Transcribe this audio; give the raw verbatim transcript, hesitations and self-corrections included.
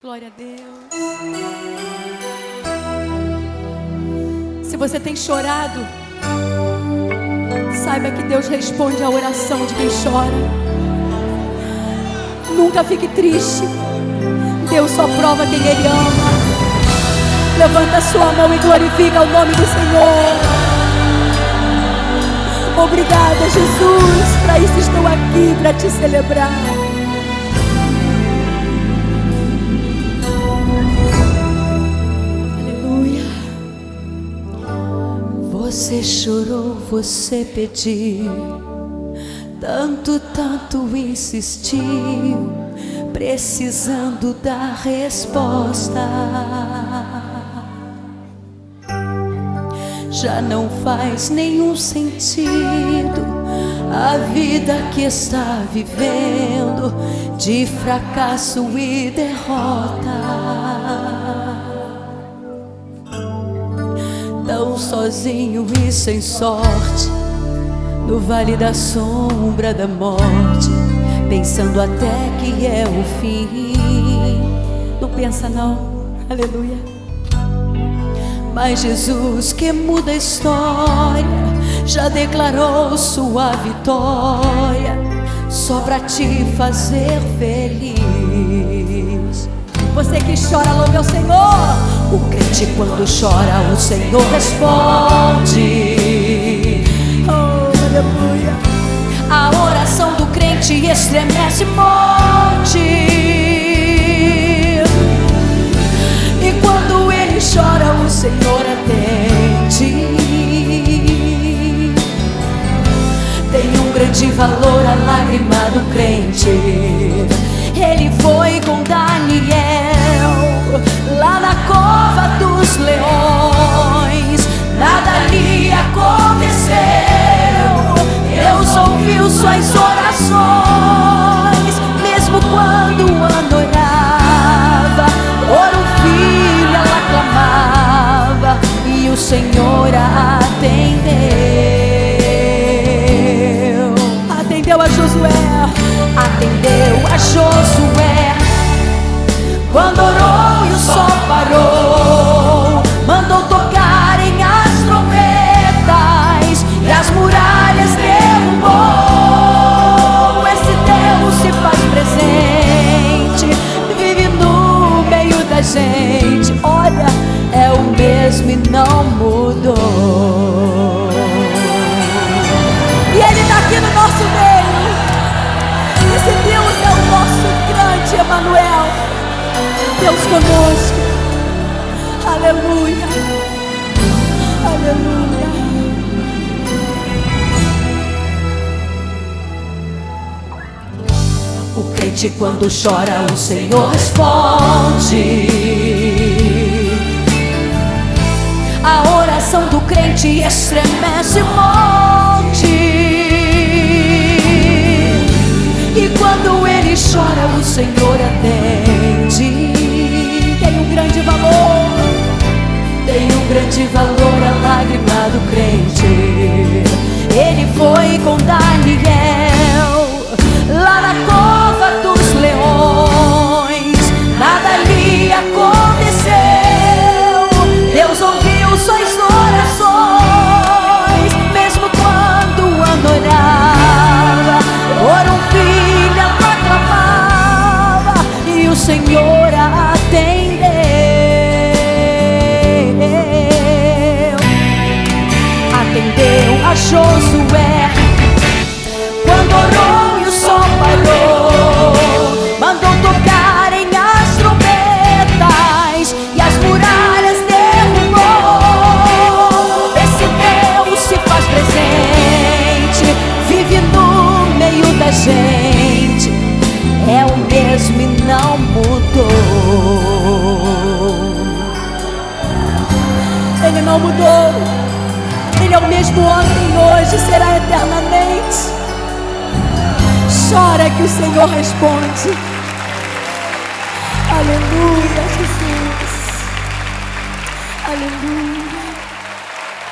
Glória a Deus. Se você tem chorado, saiba que Deus responde à oração de quem chora. Nunca fique triste. Deus só prova quem Ele ama. Levanta a sua mão e glorifica o nome do Senhor. Obrigada, Jesus. Para isso estou aqui, para te celebrar. Você chorou, você pediu, tanto, tanto insistiu, precisando da resposta. Já não faz nenhum sentido a vida que está vivendo, de fracasso e derrota. Tão sozinho e sem sorte, no vale da sombra da morte, pensando até que é o fim. Não pensa não, aleluia. Mas Jesus, que muda a história, já declarou sua vitória, só pra te fazer feliz. Você que chora, louve ao Senhor. O crente quando chora, o Senhor responde. Oh, aleluia. A oração do crente estremece monte. E quando ele chora, o Senhor atende. Tem um grande valor a lágrima do crente. Ele foi com Daniel lá na cova dos leões. Nada lhe aconteceu. Deus ouviu suas orações. Mesmo quando o adorava, por um filho ela clamava, e o Senhor a atendeu. Atendeu a Josué. Atendeu a Josué. Quando orou e o sol parou, mandou tocarem as trombetas e as muralhas derrubou. Esse Deus se faz presente, vive no meio da gente. Olha, é o mesmo e não mudou. E Ele está aqui no nosso meio. Esse Deus é o nosso grande Emanuel, Deus conosco. Aleluia, aleluia. O crente quando chora, o Senhor responde. A oração do crente estremece o monte. E quando ele chora, o Senhor atende. Tem um grande valor. Tem um grande valor a lágrima do crente. Ele foi com Daniel lá na cova dos leões. Nada lhe aconteceu. Deus ouviu suas orações. Mesmo quando o adorava, por um filho ela clamava, e o Senhor a atendeu. Atendeu a Josué. Quando orou e o sol parou, mandou tocarem as trombetas e as muralhas derrubou. Esse Deus se faz presente, vive no meio da gente. É o mesmo e não mudou. Ele não mudou. Ele é o mesmo ontem, hoje, será eternamente. Chora que o Senhor responde.